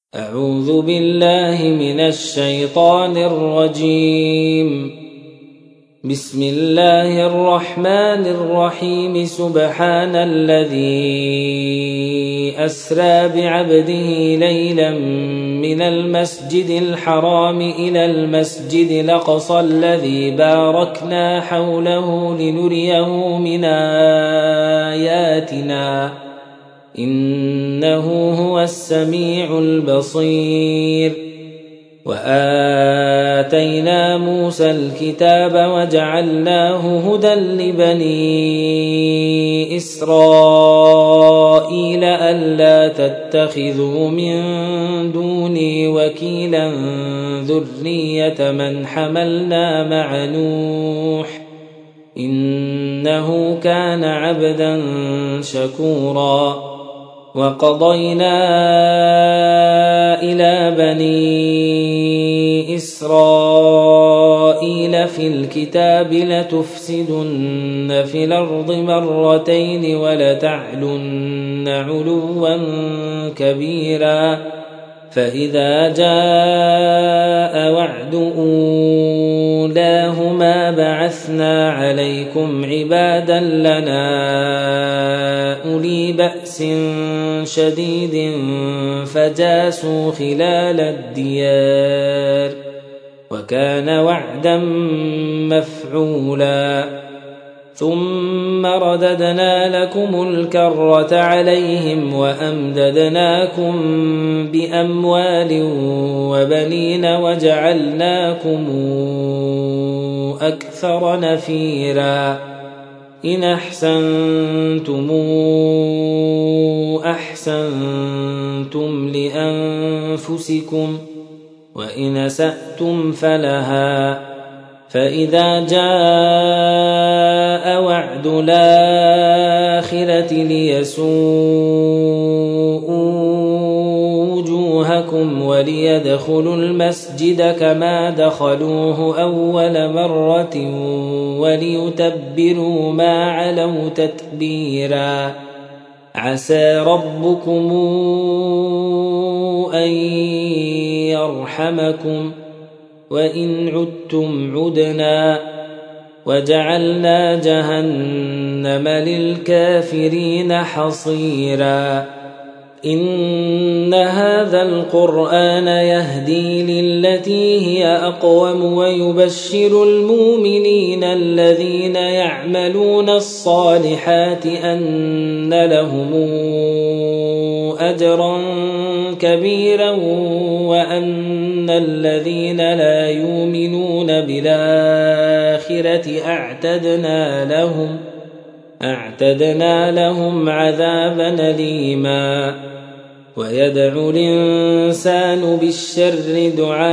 أعوذ بالله من الشيطان الرجيم. بسم الله الرحمن الرحيم. سبحان الذي أسرى بعبده ليلا من المسجد الحرام إلى المسجد الأقصى الذي باركنا حوله لنريه من آياتنا إنه هو السميع البصير. وآتينا موسى الكتاب وجعلناه هدى لبني إسرائيل ألا تتخذوا من دوني وكيلا ذرية من حملنا مع نوح إنه كان عبدا شكورا. وقضينا إلى بني إسرائيل في الكتاب لتفسدن في الأرض مرتين ولتعلن علوا كبيرا. فإذا جاء وعد أولاهما بعثنا عليكم عبادا لنا أولي بأس شديد فجاسوا خلال الديار وكان وعدا مفعولا. ثم رددنا لكم الكرة عليهم وأمددناكم بأموال وبنين وجعلناكم أكثر نفيرا. إن أحسنتم أحسنتم لأنفسكم وإن أسأتم فلها. فإذا جاء وعد الآخرة ليسوءوا وجوهكم وليدخلوا المسجد كما دخلوه أول مرة وليتبروا ما علوا تتبيرا. عسى ربكم أن يرحمكم وإن عدتم عدنا وجعلنا جهنم للكافرين حصيرا. إن هذا القرآن يهدي للتي هي أقوم ويبشر المؤمنين الذين يعملون الصالحات أن لهم أجرا كبيرا وأن الذين لا يؤمنون بالآخرة أعتدنا لهم عذابا أليما. ويدعو الإنسان بالشر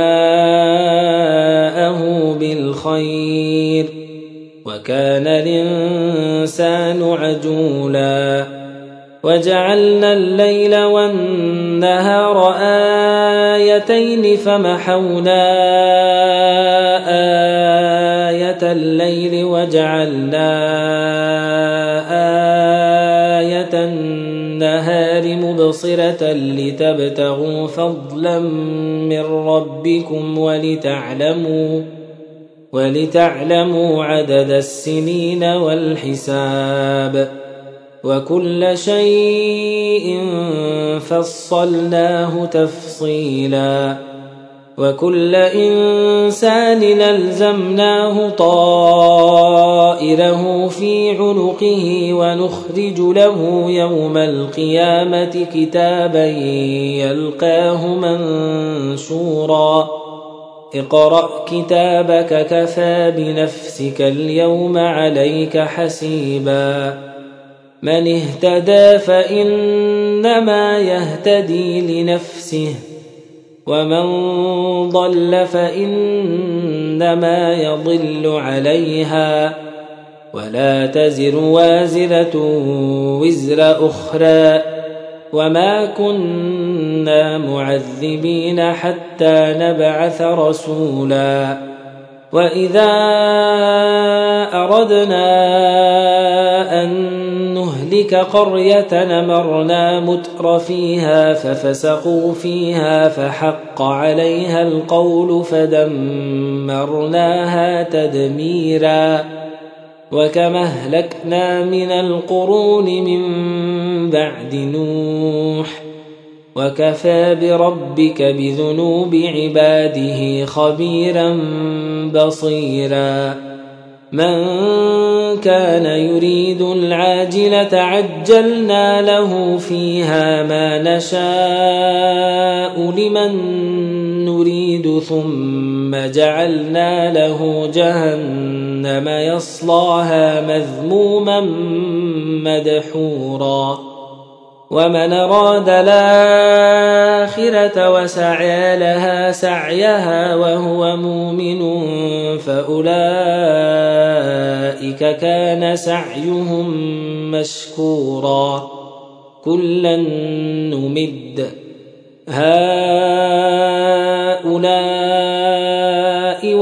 دعاءه بالخير وكان الإنسان عجولا. وجعلنا الليل والنهار آيتين فمحونا آية الليل وجعلنا آية النهار مبصرة لتبتغوا فضلا من ربكم ولتعلموا عدد السنين والحساب وكل شيء فصلناه تفصيلا. وكل إنسان ألزمناه طائره في عنقه ونخرج له يوم القيامة كتابا يلقاه منشورا. اقرأ كتابك كفى بنفسك اليوم عليك حسيبا. من اهتدى فإنما يهتدي لنفسه ومن ضل فإنما يضل عليها ولا تزر وازرة وزر أخرى وما كنا معذبين حتى نبعث رسولا. وإذا أردنا أن نهلك قرية أمرنا متر فيها ففسقوا فيها فحق عليها القول فدمرناها تدميرا وكما أهلكنا من القرون من بعد نوح وكفى بربك بذنوب عباده خبيرا بصيرا من كان يريد العاجلة عجلنا له فيها ما نشاء لمن نريد ثم جعلنا له جهنم يصلاها مذموما مدحورا ومن أراد الآخرة وسعى لها سعيها وهو مؤمن فأولئك كان سعيهم مشكورا كلا نمد هؤلاء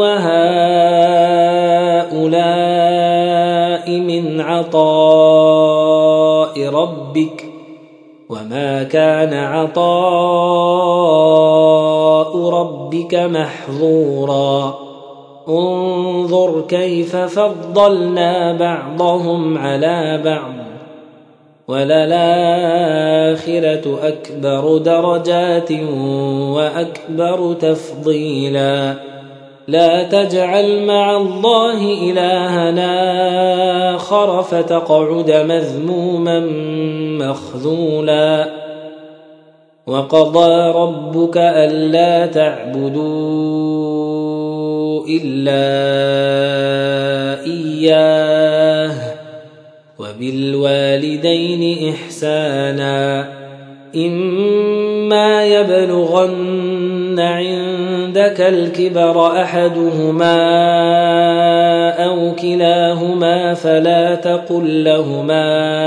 وهؤلاء من عطاء ربك وما كان عطاء ربك محظورا انظر كيف فضلنا بعضهم على بعض وللآخرة أكبر درجات وأكبر تفضيلا لا تجعل مع الله إلهنا آخر فتقعد مذموما مخذولا وقضى ربك ألا تعبدوا إلا إياه وبالوالدين إحسانا إما يبلغن عندك الكبر أحدهما أو كلاهما فلا تقل لهما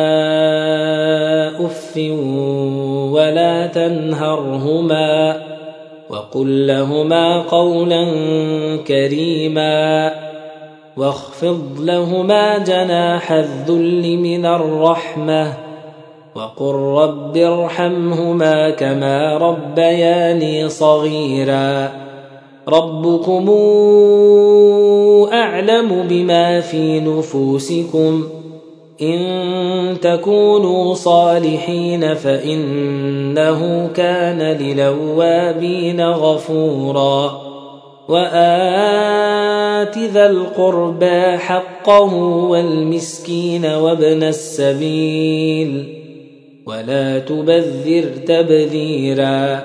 أف ولا تنهرهما وقل لهما قولا كريما واخفض لهما جناح الذل من الرحمة وقل رب ارحمهما كما ربياني صغيرا ربكم أعلم بما في نفوسكم إن تكونوا صالحين فإنه كان للأوابين غفورا وآت ذا القربى حقه والمسكين وابن السبيل ولا تبذر تبذيرا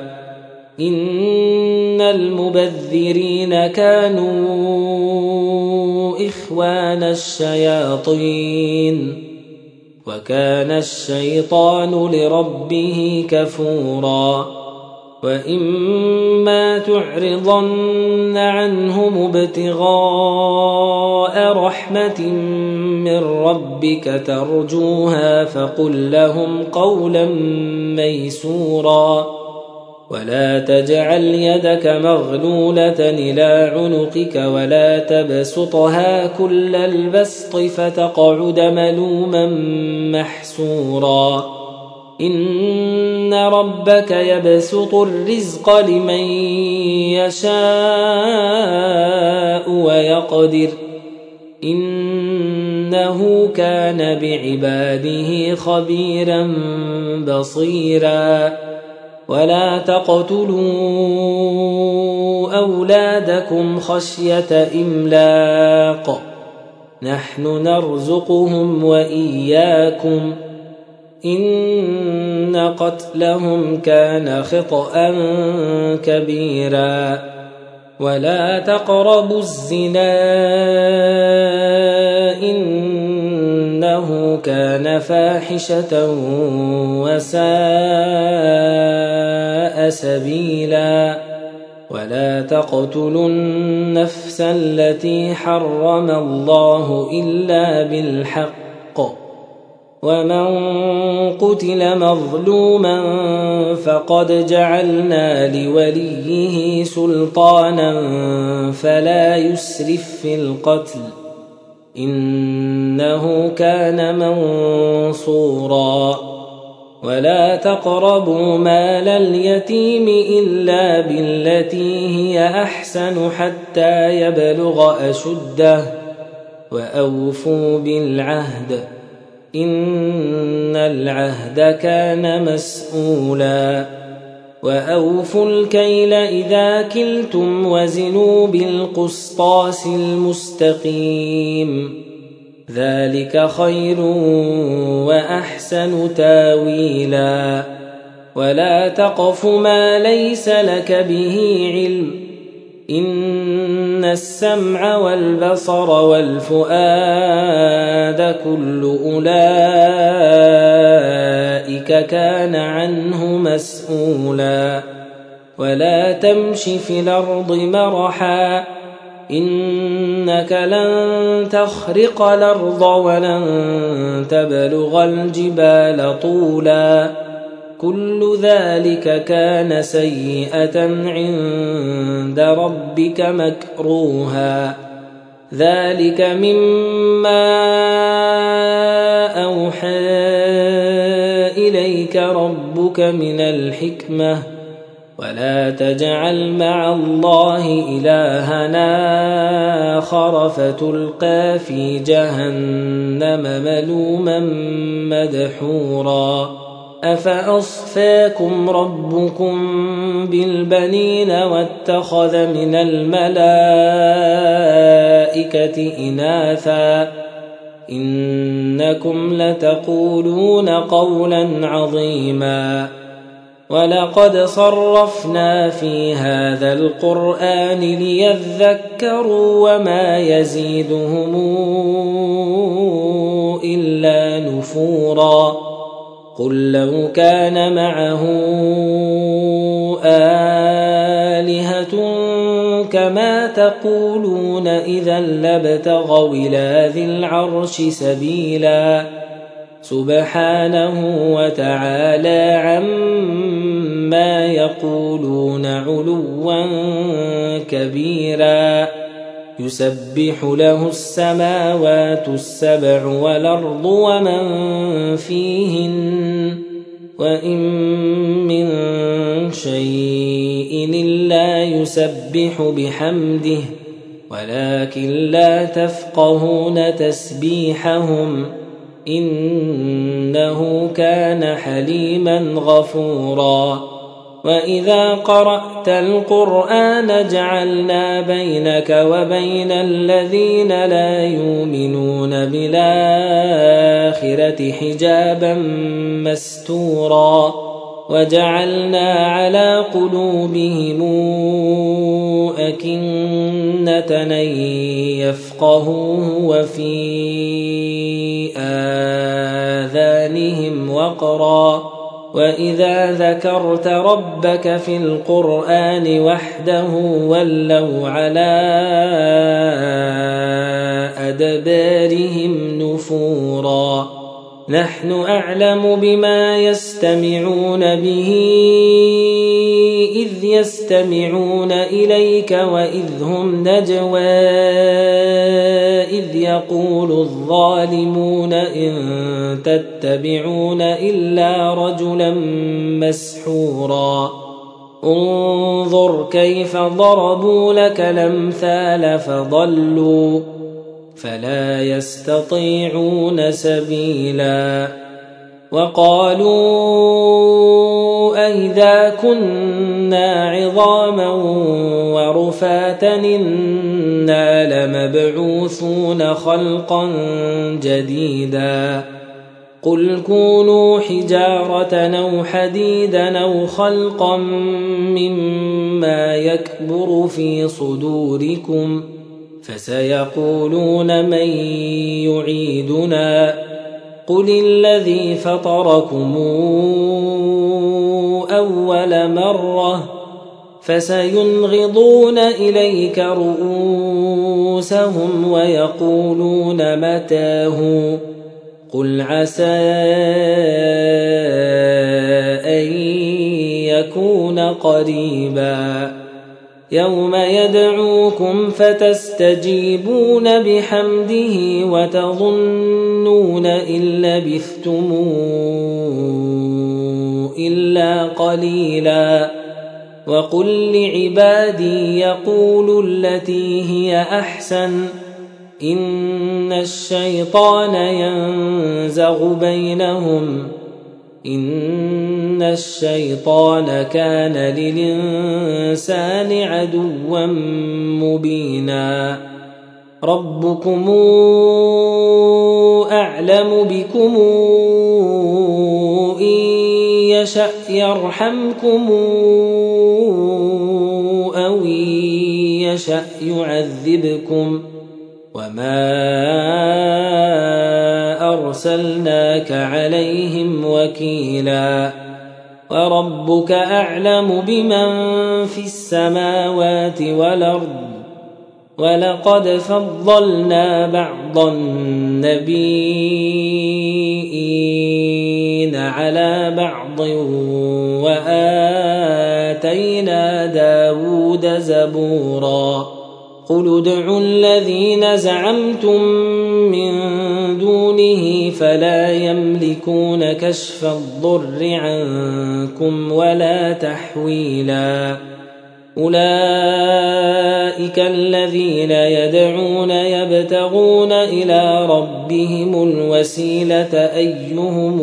إن المبذرين كانوا إخوان الشياطين وكان الشيطان لربه كفورا وإما تعرضن عنهم ابتغاء رحمة من ربك ترجوها فقل لهم قولا ميسورا ولا تجعل يدك مغلولة إلى عنقك ولا تبسطها كل البسط فتقعد ملوما محسورا إن ربك يبسط الرزق لمن يشاء ويقدر إنه كان بعباده خبيرا بصيرا ولا تقتلوا أولادكم خشية إملاق نحن نرزقهم وإياكم إن قتلهم كان خطأ كبيرا ولا تقربوا الزنا إنه كان فاحشة وساء سبيلا ولا تقتلوا النفس التي حرم الله إلا بالحق ومن قتل مظلوما فقد جعلنا لوليه سلطانا فلا يسرف في القتل إنه كان منصورا ولا تقربوا مال اليتيم إلا بالتي هي أحسن حتى يبلغ أشده وأوفوا بالعهد إن العهد كان مسؤولا وأوفوا الكيل إذا كلتم وزنوا بالقسطاس المستقيم ذلك خير وأحسن تاويلا ولا تقف ما ليس لك به علم إن السمع والبصر والفؤاد كل أولئك كان عنه مسؤولا ولا تمش في الأرض مرحا إنك لن تخرق الأرض ولن تبلغ الجبال طولا كل ذلك كان سيئة عند ربك مكروها ذلك مما أوحى إليك ربك من الحكمة ولا تجعل مع الله إلهنا آخر فتلقى في جهنم ملوما مدحورا أفأصفاكم ربكم بالبنين واتخذ من الملائكة إناثا إنكم لتقولون قولا عظيما ولقد صرفنا في هذا القرآن ليذكروا وما يزيدهم إلا نفورا قل لو كان معه آلهة كما تقولون إذا لابتغوا إلى ذي العرش سبيلا سبحانه وتعالى عما يقولون علوا كبيرا يسبح له السماوات السبع والأرض ومن فيهن وإن من شيء إلا يسبح بحمده ولكن لا تفقهون تسبيحهم إنه كان حليما غفورا وإذا قرأت القرآن جعلنا بينك وبين الذين لا يؤمنون بالآخرة حجابا مستورا وجعلنا على قلوبهم أكنة أن يفقهوه وفي آذانهم وقرا وإذا ذكرت ربك في القرآن وحده ولوا على أدبارهم نفورا نحن أعلم بما يستمعون به إذ يستمعون إليك وإذ هم نجوى إذ يقول الظالمون إن تتبعون إلا رجلا مسحورا انظر كيف ضربوا لك الأمثال فضلوا فلا يستطيعون سبيلا وقالوا أئذا كنا عظاما ورفاتا إنا لمبعوثون خلقا جديدا قل كونوا حجارة أو حديدا أو خلقا مما يكبر في صدوركم فسيقولون من يعيدنا قل الذي فطركم أول مرة فسينغضون إليك رؤوسهم ويقولون متاه قل عسى أن يكون قريبا يوم يدعوكم فتستجيبون بحمده وتظنون إن لبثتم إلا قليلا وقل لعبادي يقولوا التي هي أحسن إن الشيطان ينزغ بينهم إن الشيطان كان للإنسان عدوا مبينا ربكم أعلم بكم إن يشأ يرحمكم أو إن يشأ يعذبكم وما أرسلناك عليهم وكيلا وربك أعلم بمن في السماوات والأرض ولقد فضلنا بعض النبيين على بعض وآتينا داود زبورا قل ادعوا الذين زعمتم من دونه فلا يملكون كشف الضر عنكم ولا تحويلا أولئك الذين يدعون يبتغون إلى ربهم الوسيلة أيهم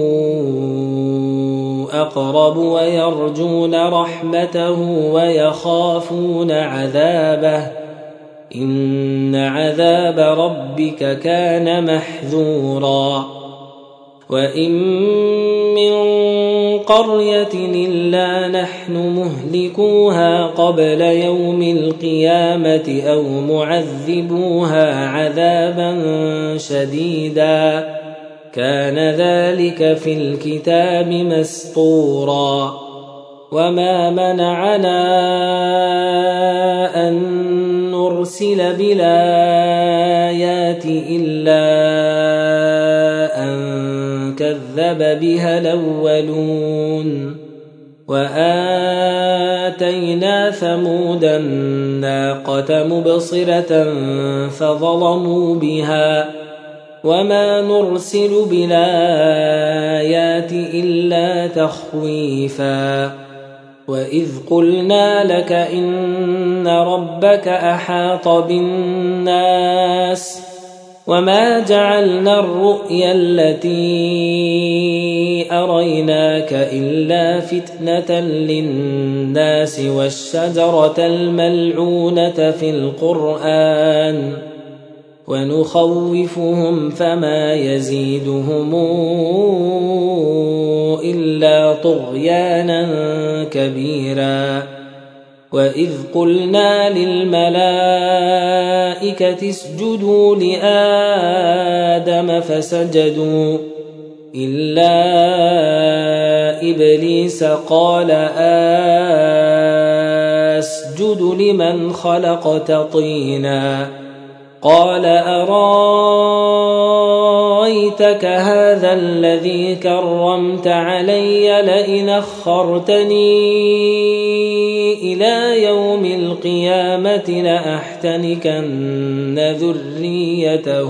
أقرب ويرجون رحمته ويخافون عذابه إن عذاب ربك كان محذورا وإن من قرية إلا نحن مهلكوها قبل يوم القيامة أو معذبوها عذابا شديدا كان ذلك في الكتاب مسطورا وما منعنا أن نرسل بالآيات إلا أن كذب بها الأولون وآتينا ثمود الناقة مبصرة فظلموا بها وما نرسل بالآيات إلا تخويفا وإذ قلنا لك إن ربك أحاط بالناس وما جعلنا الرؤيا التي أريناك إلا فتنة للناس والشجرة الملعونة في القرآن ونخوفهم فما يزيدهم إلا طغيانا كبيرا وإذ قلنا للملائكة اسجدوا لآدم فسجدوا إلا إبليس قال أسجد لمن خلقت طينا قال أرايتك هذا الذي كرمت علي لئن أخرتني إلى يوم القيامة لأحتنكن ذريته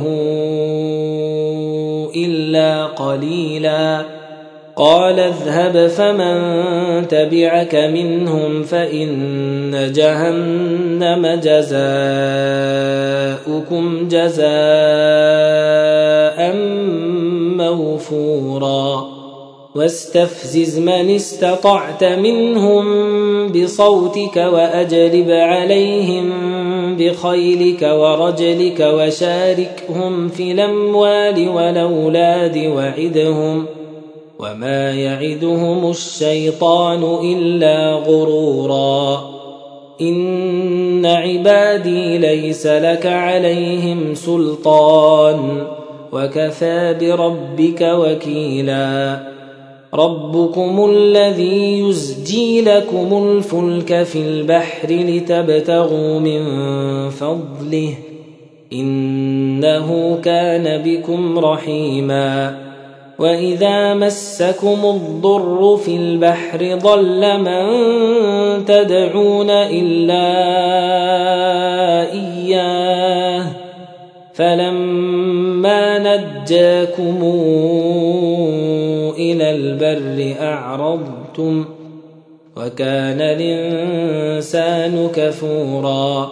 إلا قليلا قال اذهب فمن تبعك منهم فإن جهنم جزاؤكم جزاء موفورا واستفزز من استطعت منهم بصوتك وأجلب عليهم بخيلك ورجلك وشاركهم في الأموال والأولاد وعدهم وما يعدهم الشيطان إلا غرورا إن عبادي ليس لك عليهم سلطان وكفى بربك وكيلا ربكم الذي يزجي لكم الفلك في البحر لتبتغوا من فضله إنه كان بكم رحيما وإذا مسكم الضر في البحر ضل من تدعون إلا إياه فلما نجاكم إلى البر أعرضتم وكان الإنسان كفورا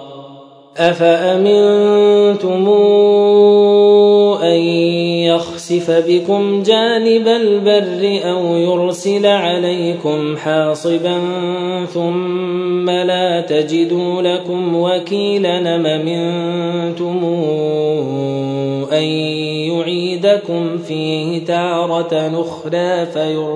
أفأمنتم أن يخسف بكم جانب البر أو يرسل عليكم حاصبا ثم لا تجدوا لكم وكيلا أم أمنتم أن يعيدكم فيه تارة أخرى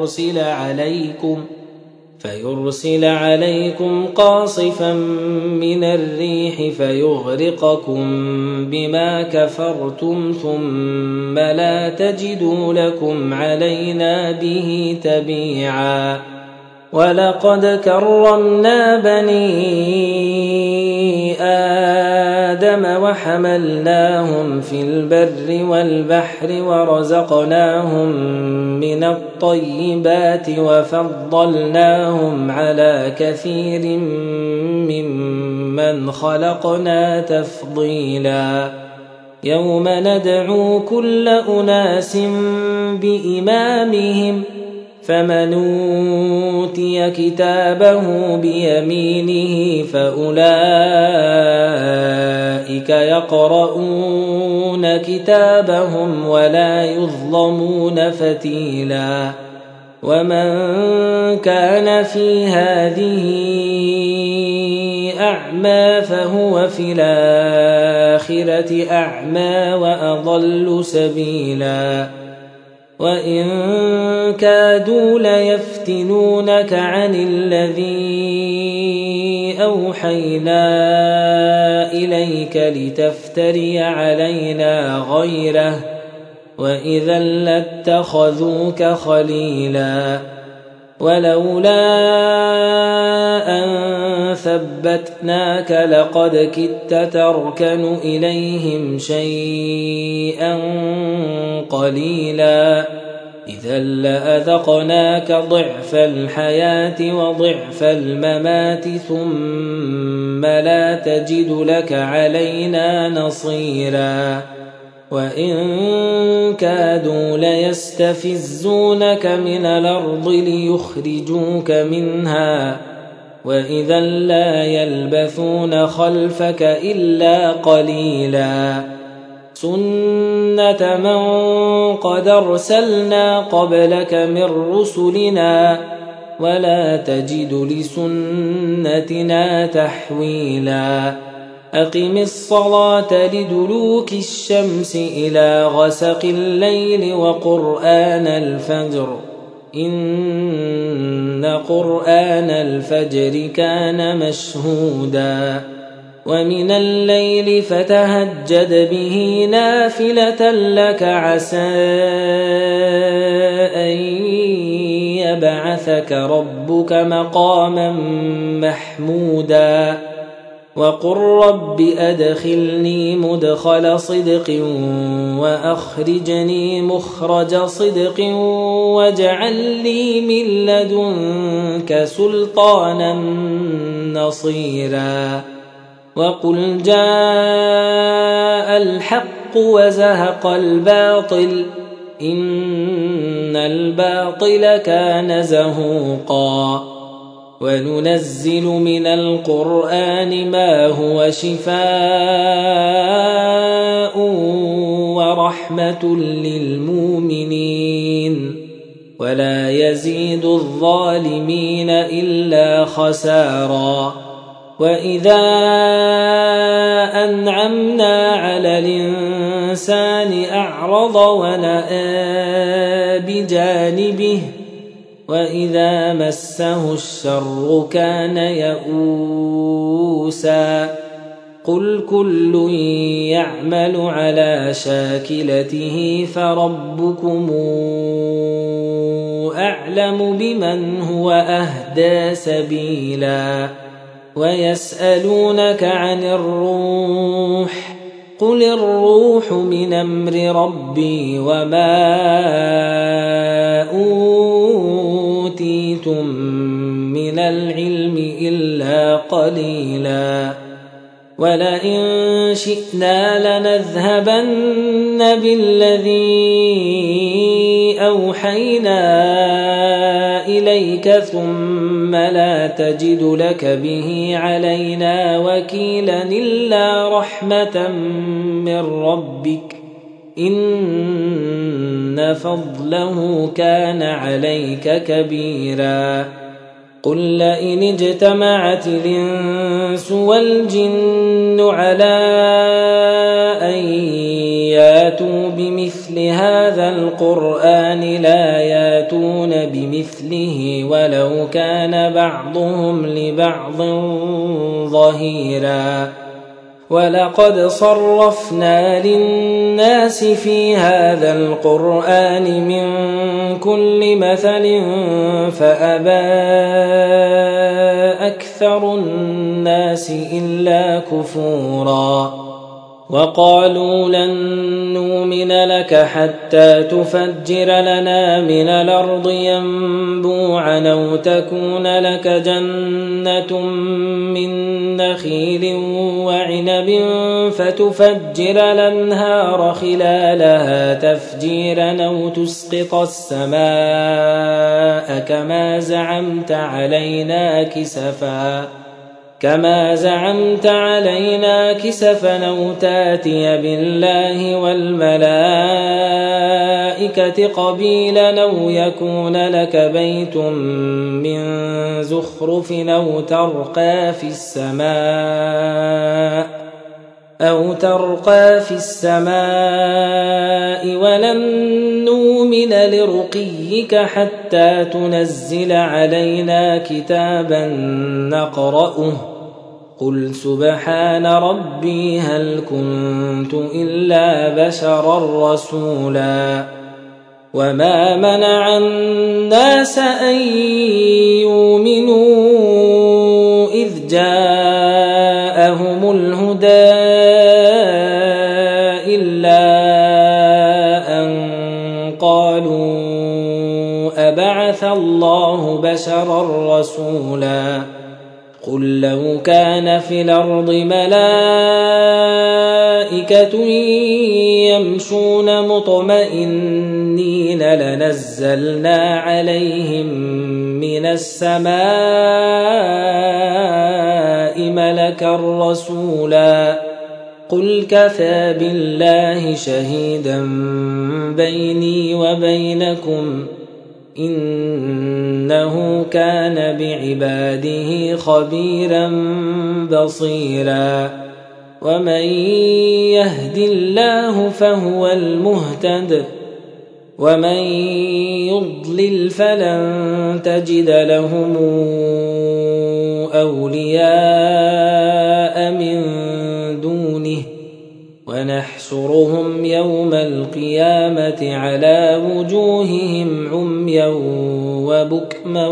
فيرسل عليكم قاصفا من الريح فيغرقكم بما كفرتم ثم لا تجدوا لكم علينا به تبيعا ولقد كرمنا بني آدم وحملناهم في البر والبحر ورزقناهم من الطيبات وفضلناهم على كثير ممن خلقنا تفضيلا يوم ندعو كل أناس بإمامهم فمن أوتي كتابه بيمينه فأولئك يقرؤون كتابهم ولا يظلمون فتيلا ومن كان في هذه أعمى فهو في الآخرة أعمى وأضل سبيلا وإن كادوا ليفتنونك عن الذي أوحينا إليك لتفتري علينا غيره وإذا لاتخذوك خليلا ولولا أن ثبتناك لقد كدت تركن إليهم شيئا قليلا إذا لأذقناك ضعف الحياة وضعف الممات ثم لا تجد لك علينا نصيرا وإن كادوا ليستفزونك من الأرض ليخرجوك منها وإذا لا يلبثون خلفك إلا قليلا سنة من قد أرسلنا قبلك من رسلنا ولا تجد لسنتنا تحويلا أقم الصلاة لدلوك الشمس إلى غسق الليل وقرآن الفجر إن قرآن الفجر كان مشهودا ومن الليل فتهجد به نافلة لك عسى أن يبعثك ربك مقاما محمودا وقل رب أدخلني مدخل صدق وأخرجني مخرج صدق واجعل لي من لدنك سلطانا نصيرا وقل جاء الحق وزهق الباطل إن الباطل كان زهوقا وننزل من القرآن ما هو شفاء ورحمة للمؤمنين ولا يزيد الظالمين إلا خسارا وإذا أنعمنا على الإنسان أعرض ونأى بجانبه وإذا مسه الشر كان يئوسا قل كل يعمل على شاكلته فربكم أعلم بمن هو أهدى سبيلا ويسألونك عن الروح قل الروح من أمر ربي وما أوتيتم من العلم إلا قليلا ولئن شئنا لنذهبن بالذي أوحينا إليك ثم لا تجد لك به علينا وكيلا إلا رحمة من ربك إن فضله كان عليك كبيرا قل لئن اجتمعت الإنس والجن على أن ياتوا بمثل هذا القرآن لا ياتون بمثله ولو كان بعضهم لبعض ظهيرا ولقد صرفنا للناس في هذا القرآن من كل مثل فأبى أكثر الناس إلا كفورا وقالوا لن نؤمن لك حتى تفجر لنا من الأرض ينبوعا أو تكون لك جنة من نخيل وعنب فتفجر الأنهار خلالها تفجيرا أو تسقط السماء كما زعمت علينا كسفا أو تاتي بالله والملائكة قبيلا أو يكون لك بيت من زخرف أو ترقى في السماء ولن نؤمن لرقيك حتى تنزل علينا كتابا نقرأه قل سبحان ربي هل كنت إلا بشرا رسولا وما منع الناس أن يؤمنوا إذ جاءهم الهدى إلا أن قالوا أبعث الله بشرا رسولا قل لو كان في الأرض ملائكة يمشون مطمئنين لنزلنا عليهم من السماء ملكا رسولا قل كفى بالله شهيدا بيني وبينكم إنه كان بعباده خبيرا بصيرا ومن يهد الله فهو المهتد ومن يضلل فلن تجد لهم أولياء من دونه ونحشرهم يوم القيامة على وجوههم عميا وبكما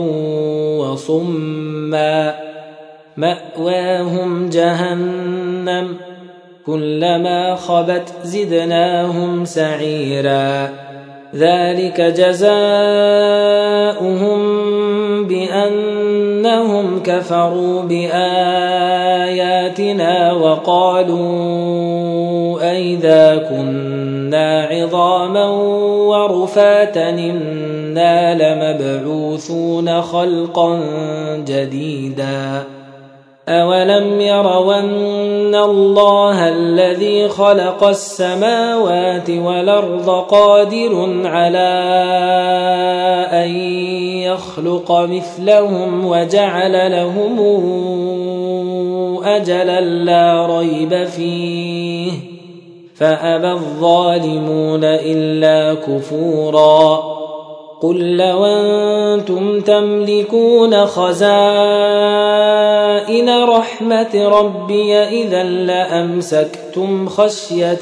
وصما مأواهم جهنم كلما خبت زدناهم سعيرا ذلك جزاؤهم بأنهم كفروا بآياتنا وقالوا أئذا كنا عظاما ورفاتا إنا لمبعوثون خلقا جديدا أولم يروا أن الله الذي خلق السماوات والأرض قادر على أن يخلق مثلهم وجعل لهم أجلا لا ريب فيه فأبى الظالمون إلا كفورا قل لو أنتم تملكون خزائن رحمة ربي إذا لأمسكتم خشية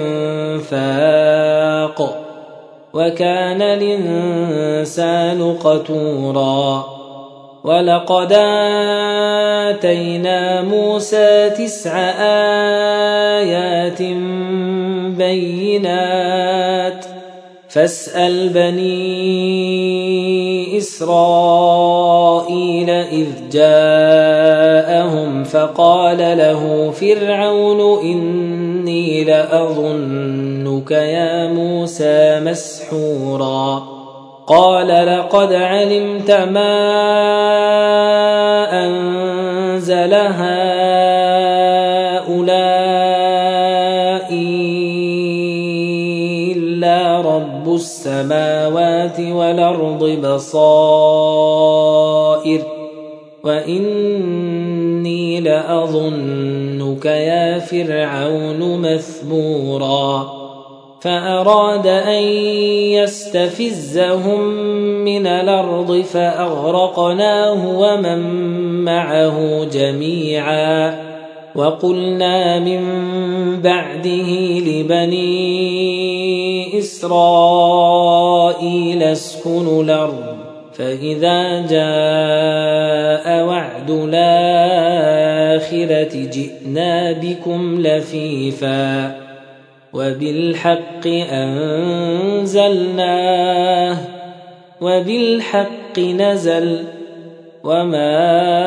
الإنفاق وكان الإنسان قتورا ولقد آتينا موسى 9 آيات بالبينات فاسأل بني إسرائيل إذ جاءهم فقال له فرعون إني لأظنك يا موسى مسحورا قال لقد علمت ما أنزل هؤلاء إلا رب السماوات والأرض بصائر وإني لأظنك يا فرعون مثبورا فأراد أن يستفزهم من الأرض فأغرقناه ومن معه جميعا وقلنا من بعده لبني إسرائيل اسكنوا الأرض فإذا جاء وعد الآخرة جئنا بكم لفيفا وبالحق أنزلناه وبالحق نزل وما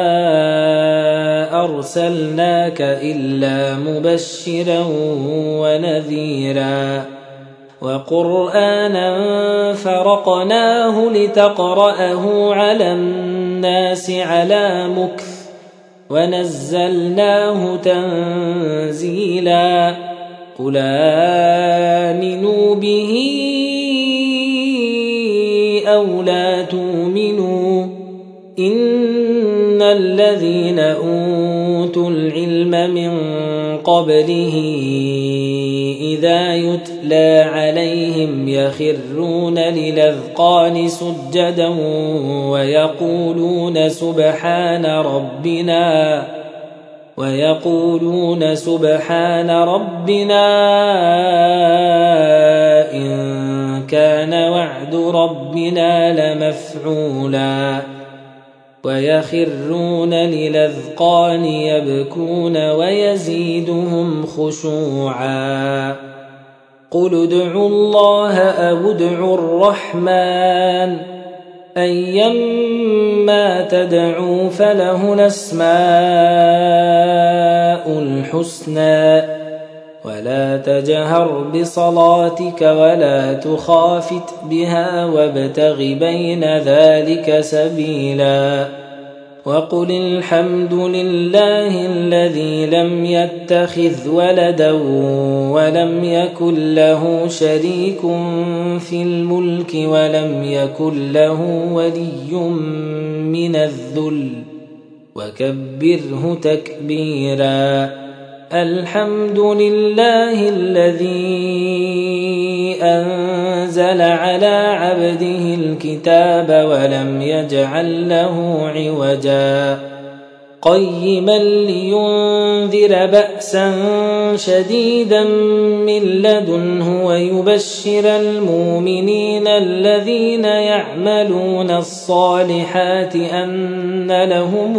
أرسلناك إلا مبشرا ونذيرا وقرآنا فرقناه لتقرأه على الناس على مكث ونزلناه تنزيلا قل آمنوا به أو لا تؤمنوا إن الذين أوتوا العلم من قبله إذا يتلى عليهم يخرون للأذقان سجدا ويقولون سبحان ربنا إن كان وعد ربنا لمفعولا ويخرون للأذقان يبكون ويزيدهم خشوعا قل ادعوا الله أو ادعوا الرحمن أيما تدعوا فله الأسماء الحسنى ولا تجهر بصلاتك ولا تخافت بها وابتغ بين ذلك سبيلا وقل الحمد لله الذي لم يتخذ ولدا ولم يكن له شريك في الملك ولم يكن له ولي من الذل وكبره تكبيرا الحمد لله الذي أنزل على عبده الكتاب ولم يجعل له عوجا قيما لينذر بأسا شديدا من لدنه ويبشر المؤمنين الذين يعملون الصالحات أن لهم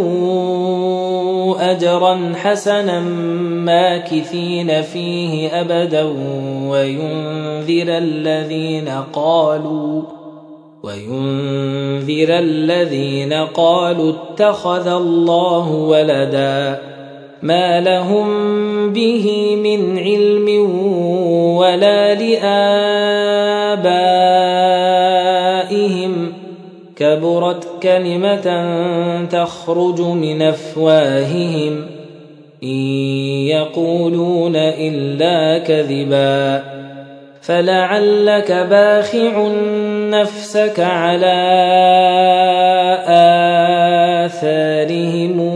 أجرا حسنا ماكثين فيه أبدا وينذر الذين قالوا اتخذ الله ولدا ما لهم به من علم ولا لآبائهم كبرت كلمة تخرج من أفواههم إن يقولون إلا كذبا فلعلك باخع نفسك على آثارهم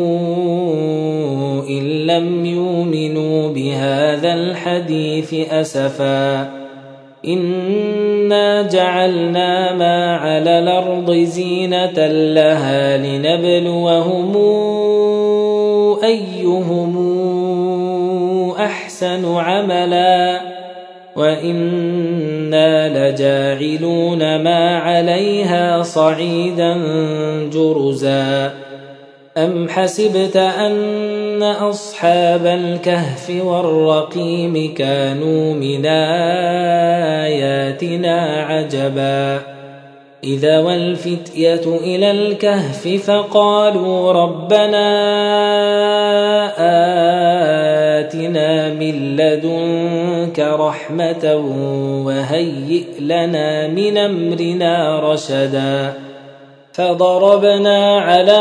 إن لم يؤمنوا بهذا الحديث أسفا إنا جعلنا ما على الأرض زينة لها لنبلوهم أيهم أحسن عملا وإنا لجاعلون ما عليها صعيدا جرزا أم حسبت أن أصحاب الكهف والرقيم كانوا من آياتنا عجبا إذا والفتية إلى الكهف فقالوا ربنا آتنا من لدنك رحمة وهيئ لنا من أمرنا رشدا فضربنا على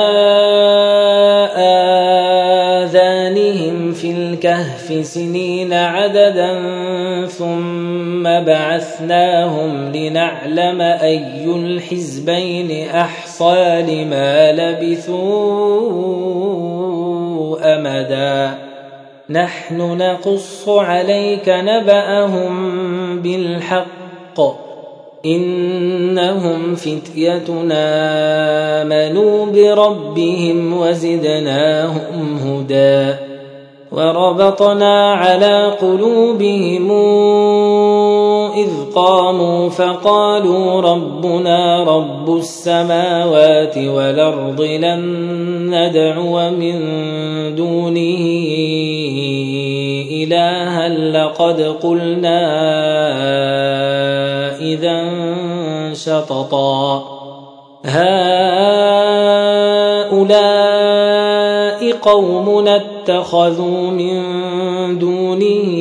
آذانهم في الكهف سنين عددا ثم بعثناهم لنعلم أي الحزبين أحصى لما لبثوا أمدا نحن نقص عليك نبأهم بالحق إنهم فتيتنا آمنوا بربهم وزدناهم هدى وربطنا على قلوبهم إذ قاموا فقالوا ربنا رب السماوات والأرض لن ندعو من دونه إلها لقد قلنا إذا شططا هؤلاء قومنا اتخذوا من دونه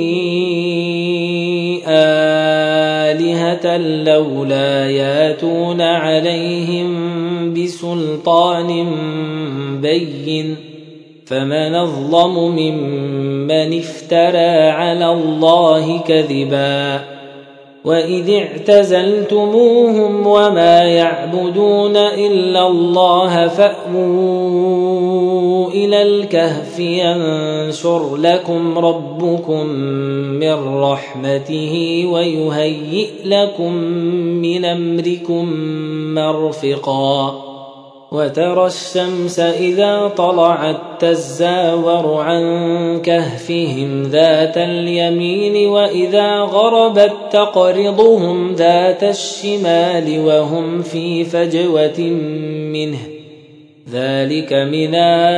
آلهة لولا ياتون عليهم بسلطان بين فمن أظلم ممن افترى على الله كذبا وإذ اعتزلتموهم وما يعبدون إلا الله فأووا إلى الكهف ينشر لكم ربكم من رحمته ويهيئ لكم من أمركم مرفقا وترى الشمس إذا طلعت تزاور عن كهفهم ذات اليمين وإذا غربت تقرضهم ذات الشمال وهم في فجوة منه ذلك من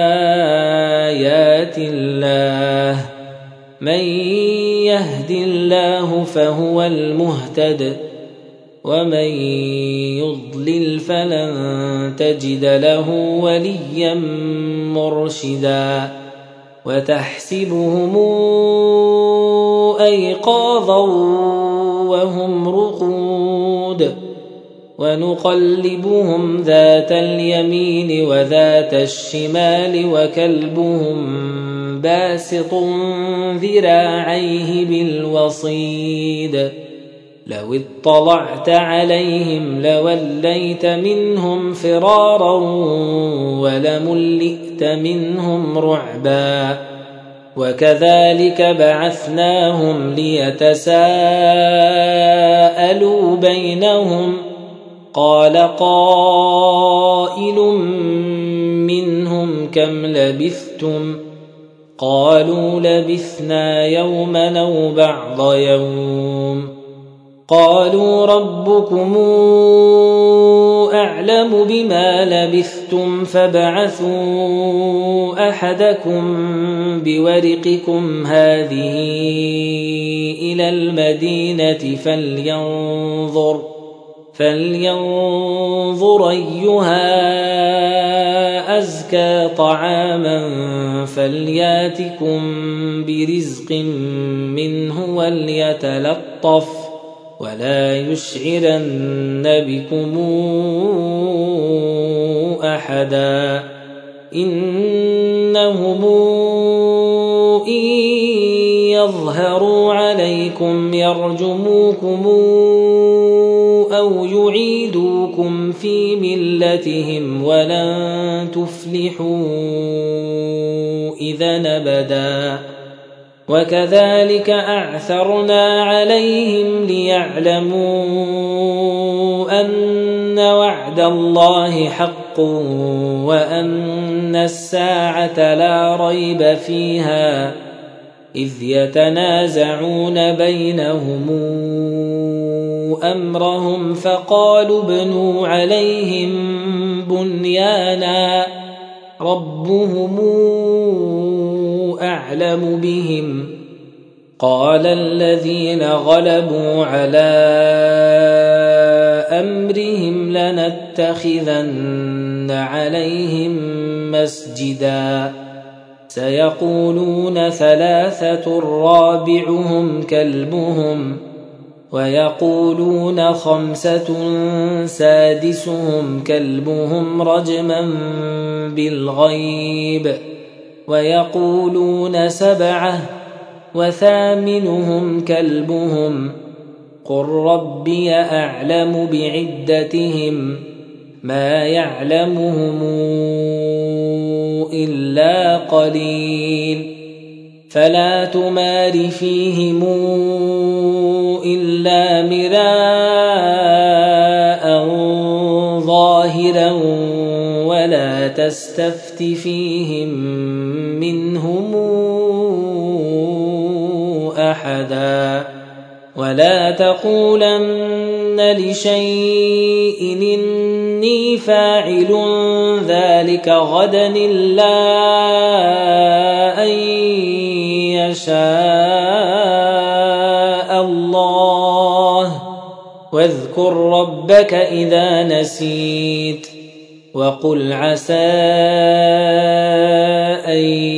آيات الله من يهد الله فهو المهتد ومن يضلل فلن تجد له وليا مرشدا وتحسبهم أيقاظا وهم رقود ونقلبهم ذات اليمين وذات الشمال وكلبهم باسط ذراعيه بالوصيد لو اطلعت عليهم لوليت منهم فرارا ولملئت منهم رعبا وكذلك بعثناهم ليتساءلوا بينهم قال قائل منهم كم لبثتم قالوا لبثنا يوما أو بعض يوم قالوا ربكم أعلم بما لبثتم فابعثوا أحدكم بورقكم هذه إلى المدينة فلينظر أيها أزكى طعاما فلياتكم برزق منه وليتلطف ولا يشعرن بكم أحدا إنهم إن يظهروا عليكم يرجموكم أو يعيدوكم في ملتهم ولن تفلحوا إذا أبدا وكذلك أعثرنا عليهم ليعلموا أن وعد الله حق وأن الساعة لا ريب فيها إذ يتنازعون بينهم أمرهم فقالوا ابنوا عليهم بنيانا ربهم أعلم بهم. قال الذين غلبوا على أمرهم لنتخذن عليهم مسجدا سيقولون ثلاثة رابعهم كلبهم ويقولون خمسة سادسهم كلبهم رجما بالغيب ويقولون سبعة وثامنهم كلبهم قل ربي أعلم بعدتهم ما يعلمهم إلا قليل فلا تمار فيهم إلا مراء ظاهرا ولا تستفت فيهم منهم أحدا ولا تقولن لشيء إني فاعل ذلك غدا إلا أن يشاء الله واذكر ربك إذا نسيت وقل عسى أن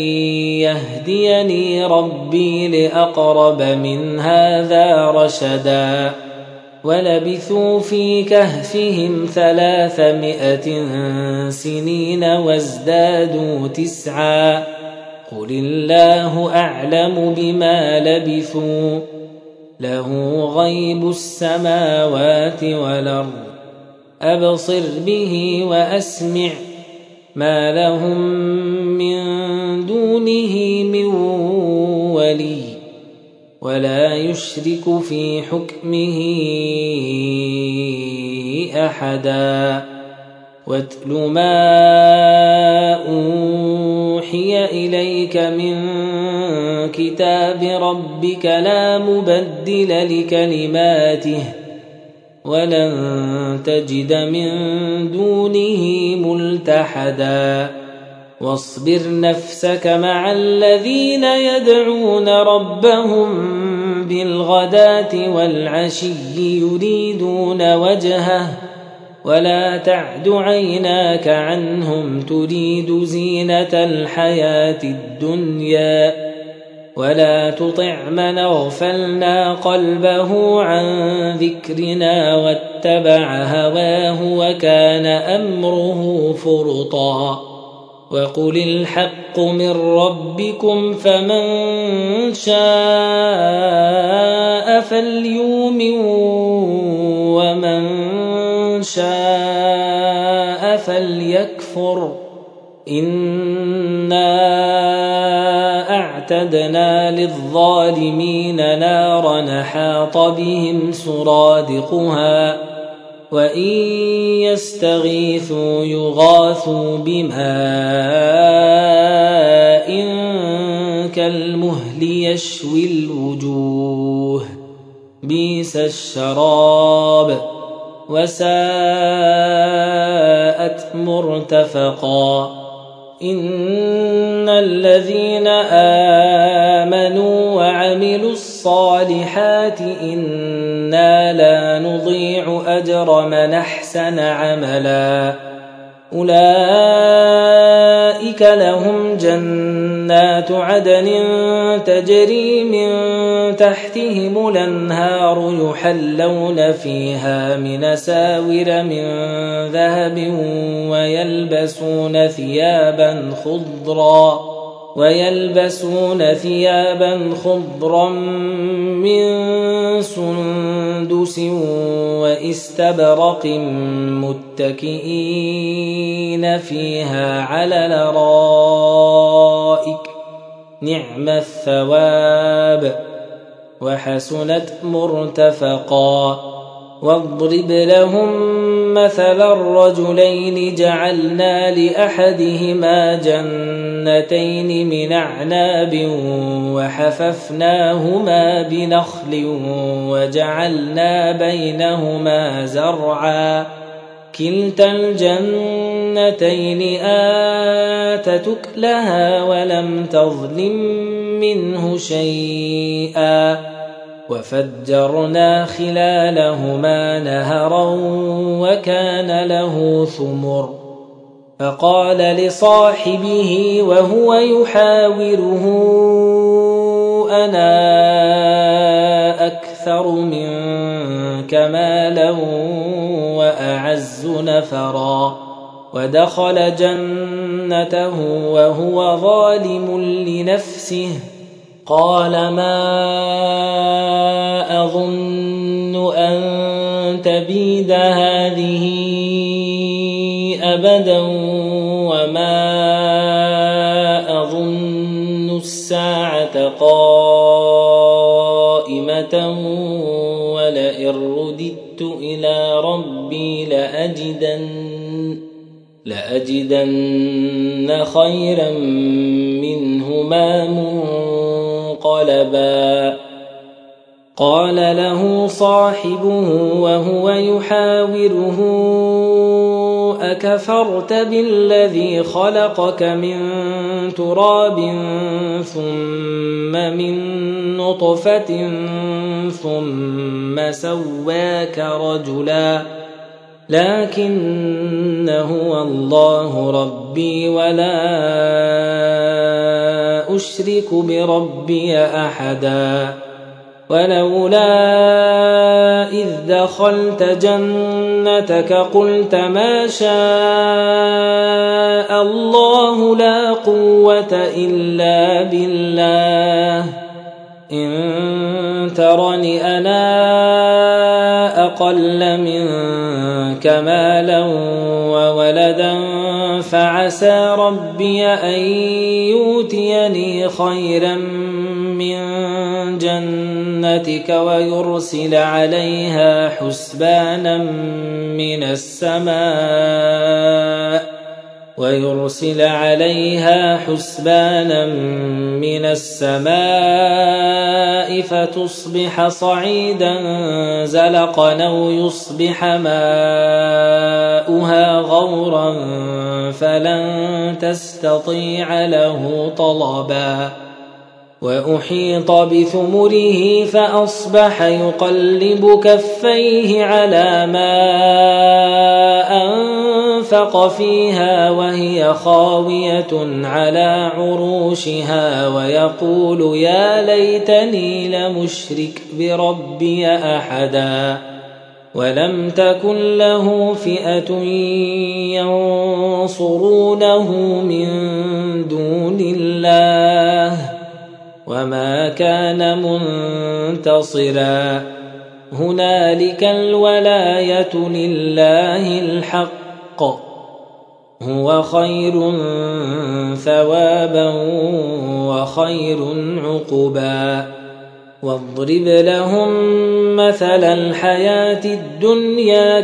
يهديني ربي لأقرب من هذا رشدا ولبثوا في كهفهم 300 سنين وازدادوا 9 قل الله أعلم بما لبثوا له غيب السماوات والأرض أبصر به وأسمع ما لهم من دونه من ولي ولا يشرك في حكمه أحدا واتل ما أوحي إليك من كتاب ربك لا مبدل لكلماته ولن تجد من دونه ملتحدا واصبر نفسك مع الذين يدعون ربهم بالغداة والعشي يريدون وجهه ولا تعد عيناك عنهم تريد زينة الحياة الدنيا ولا تطع من اغفلنا قلبه عن ذكرنا واتبع هواه وكان أمره فرطا وقل الحق من ربكم فمن شاء فليؤمن ومن شاء فليكفر إنا أعتدنا للظالمين نارا حاط بهم سرادقها وإن يستغيثوا يغاثوا بماء كالمهل يشوي الوجوه بئس الشراب وساءت مرتفقا إن الذين آمنوا وعملوا الصالحات إنا لا نضيع أجر من أحسن عملا أولئك لهم جنات عدن تجري من تحتهم الأنهار يحلون فيها من أساور من ذهب ويلبسون ثيابا خضرا من سندس واستبرق متكئين فيها على الأرائك نعم الثواب وحسنت مرتفقا واضرب لهم مثل الرجلين جعلنا لأحدهما جنتين من أعناب وحففناهما بنخل وجعلنا بينهما زرعا كلتا الجنتين جنتين آتت أكلها ولم تظلم منه شيئا وفجرنا خلالهما نهرا وكان له ثمر فقال لصاحبه وهو يحاوره أنا أكثر منك مالا وأعز نفرا ودخل جنته وهو ظالم لنفسه قال ما أظن أن تبيد هذه أبدا وما أظن الساعة قائمة ولئن رددت إلى ربي لأجدن خيرا منهما منقلبا قال له صاحبه وهو يحاوره أكفرت بالذي خلقك من تراب ثم من نطفة ثم سواك رجلا لكن هو الله ربي ولا أشرك بربي أحدا ولولا إذ دخلت جنتك قلت ما شاء الله لا قوة إلا بالله إن ترني أنا أقل منك مالا وولدا فعسى ربي أن يؤتيني خيرا من جنتك ويرسل عليها حسبانا من السماء فتصبح صعيدا زلقا أو يصبح ماؤها غورا فلن تستطيع له طلبا وأحيط بثمره فأصبح يقلب كفيه على ما أنفق فيها وهي خاوية على عروشها ويقول يا ليتني لمشرك بربي أحدا ولم تكن له فئة ينصرونه من دون الله وما كان منتصرا هنالك الولاية لله الحق هو خير ثوابا وخير عقبا واضرب لهم مثل الحياة الدنيا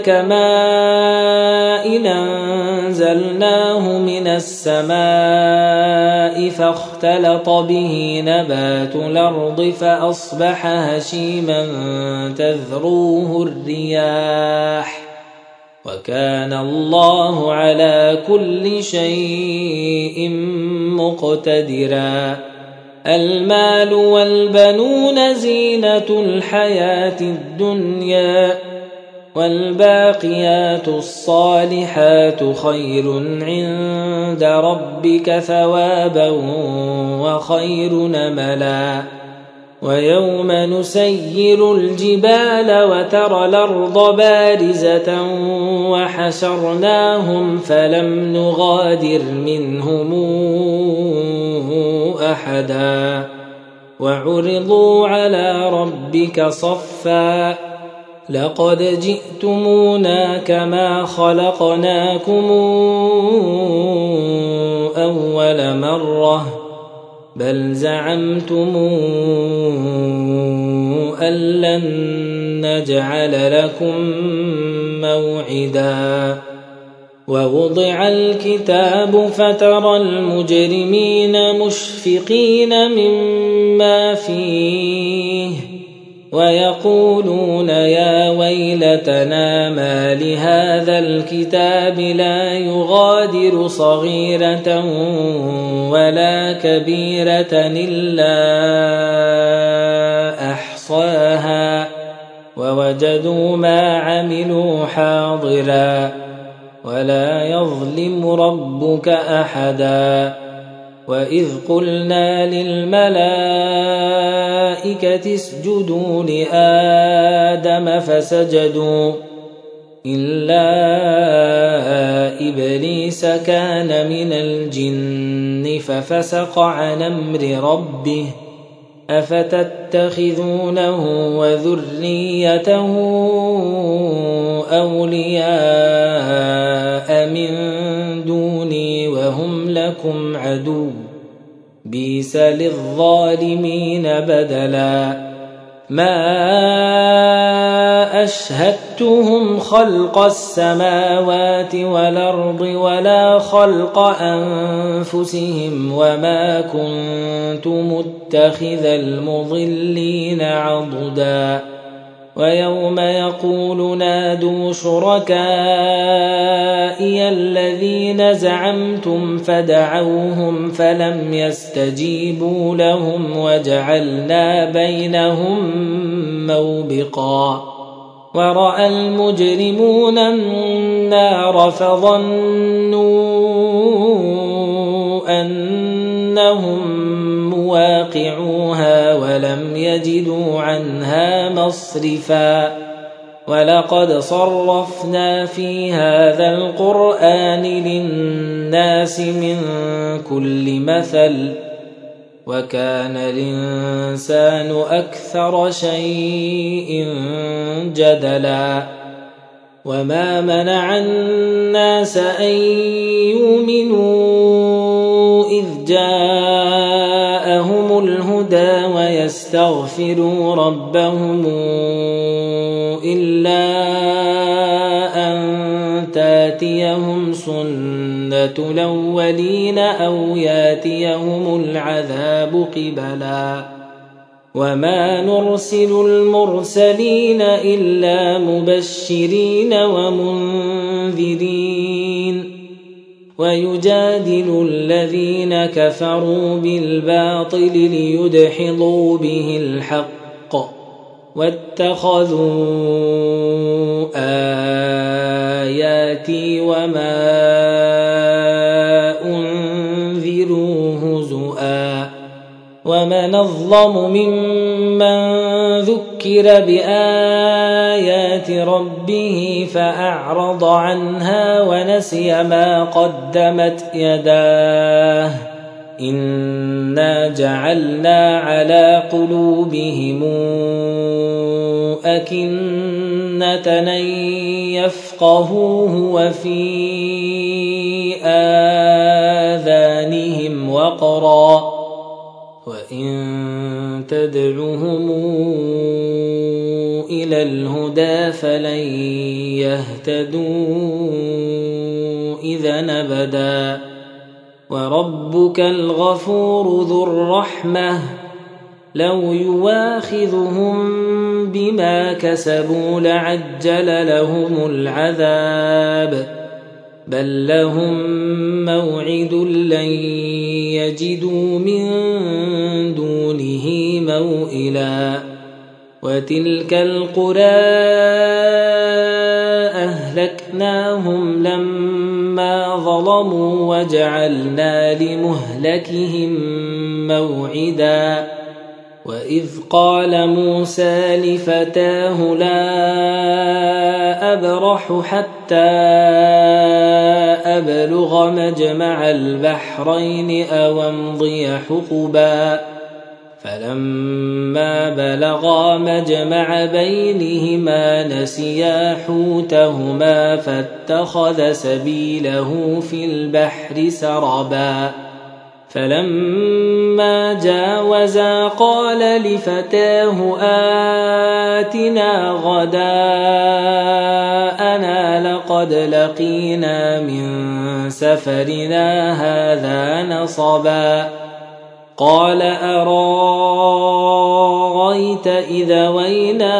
كماء أنزلناه من السماء فاختلط به نبات الأرض فأصبح هشيما تذروه الرياح وكان الله على كل شيء مقتدرا المال والبنون زينة الحياة الدنيا والباقيات الصالحات خير عند ربك ثوابا وخير نملا ويوم نسير الجبال وترى الأرض بارزة وحشرناهم فلم نغادر منهم أحدا وعرضوا على ربك صفا لقد جئتمونا كما خلقناكم أول مرة بل زعمتم أن لن نجعل لكم موعدا ووضع الكتاب فترى المجرمين مشفقين مما فيه ويقولون يا ويلتنا ما لهذا الكتاب لا يغادر صغيرة ولا كبيرة إلا أحصاها ووجدوا ما عملوا حاضرا ولا يظلم ربك أحدا وإذ قلنا للملائكة اسجدوا لآدم فسجدوا إلا إبليس كان من الجن ففسق عن أمر ربه أفتتخذونه وذريته أولياء من دوني وهم لكم عدو بئس للظالمين بدلا ما أشهدتهم خلق السماوات والأرض ولا خلق أنفسهم وما كنت متخذ المضلين عضدا ويوم يقول نادوا شركائي الذين زعمتم فدعوهم فلم يستجيبوا لهم وجعلنا بينهم موبقا ورأى المجرمون النار فظنوا أنهم مواقعوها ولم يجدوا عنها مصرفا ولقد صرفنا في هذا القرآن للناس من كل مثل وكان الإنسان أكثر شيء جدلا وما منع الناس أن يؤمنوا إذ جاءهم الهدى ويستغفروا ربهم إلا أن تاتيهم سنة الأولين أو ياتيهم العذاب قبلا وما نرسل المرسلين إلا مبشرين ومنذرين ويجادل الذين كفروا بالباطل ليدحضوا به الحق واتخذوا آياتي وما أنذروا هزؤا ومن أظلم ممن ذكر بآيات ربه فأعرض عنها ونسي ما قدمت يداه إنا جعلنا على قلوبهم أكنة أن يفقهوه وفي آذانهم وقرا وإن تدعهم إلى الهدى فلن يهتدوا إذا أبدا وربك الغفور ذو الرحمة لو يواخذهم بما كسبوا لعجل لهم العذاب بل لهم موعد لن يجدوا من دونه موئلا وتلك القرى أهلكناهم لما ظلموا وجعلنا لمهلكهم موعدا وإذ قال موسى لفتاه لا أبرح حتى أبلغ مجمع البحرين أو أمضي حقبا فلما بلغا مجمع بينهما نسيا حوتهما فاتخذ سبيله في البحر سربا فلما جاوزا قال لفتاه آتنا غداءنا لقد لقينا من سفرنا هذا نصبا قال أرايت أرأيت إذا وينا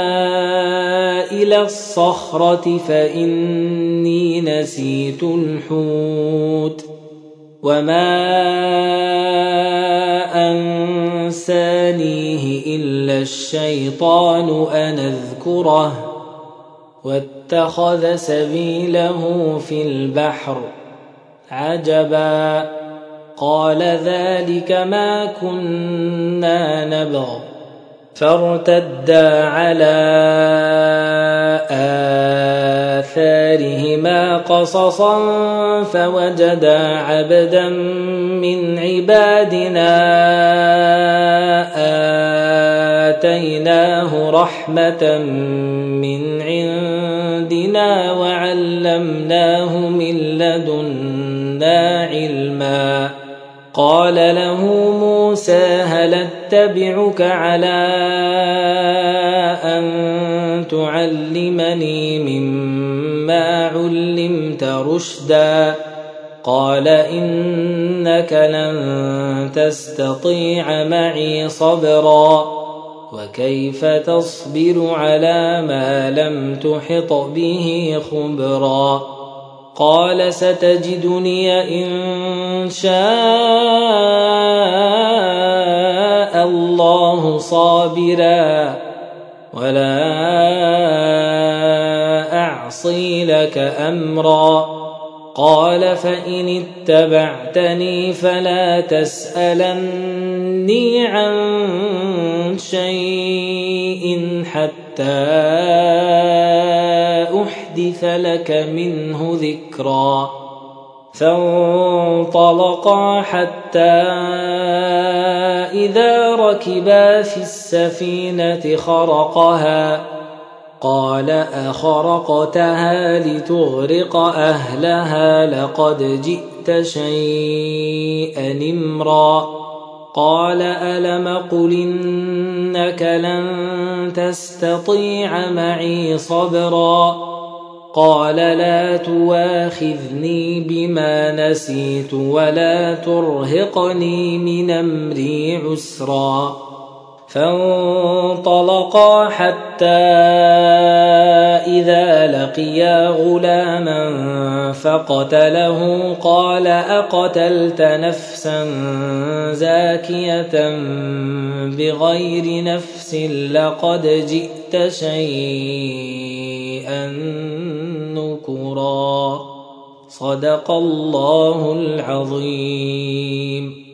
إلى الصخرة فإني نسيت الحوت وما أنسانيه إلا الشيطان أن أذكره واتخذ سبيله في البحر عجبا قال ذلك ما كنا نبغ فارتدا على آثارهما قصصا فوجدا عبدا من عبادنا آتيناه رحمة من عندنا وعلمناه من لدنا علما قال له موسى هل اتبعك على أن تعلمني مما علمت رشدا قال إنك لن تستطيع معي صبرا وكيف تصبر على ما لم تحط به خبرا قال ستجدني إن شاء الله صابرا ولا أعصي لك أمرا قال فإن اتبعتني فلا تسألني عن شيء حتى أحدث لك منه ذكرا فانطلقا حتى إذا ركبا في السفينة خرقها قال أخرقتها لتغرق أهلها لقد جئت شيئا إمرا قال ألم قل إنك لن تستطيع معي صبرا قال لا تواخذني بما نسيت ولا ترهقني من أمري عسرا فانطلقا حتى إذا لقيا غلاما فقتله قال أقتلت نفسا زاكية بغير نفس لقد جئت شيئا نكرا صدق الله العظيم.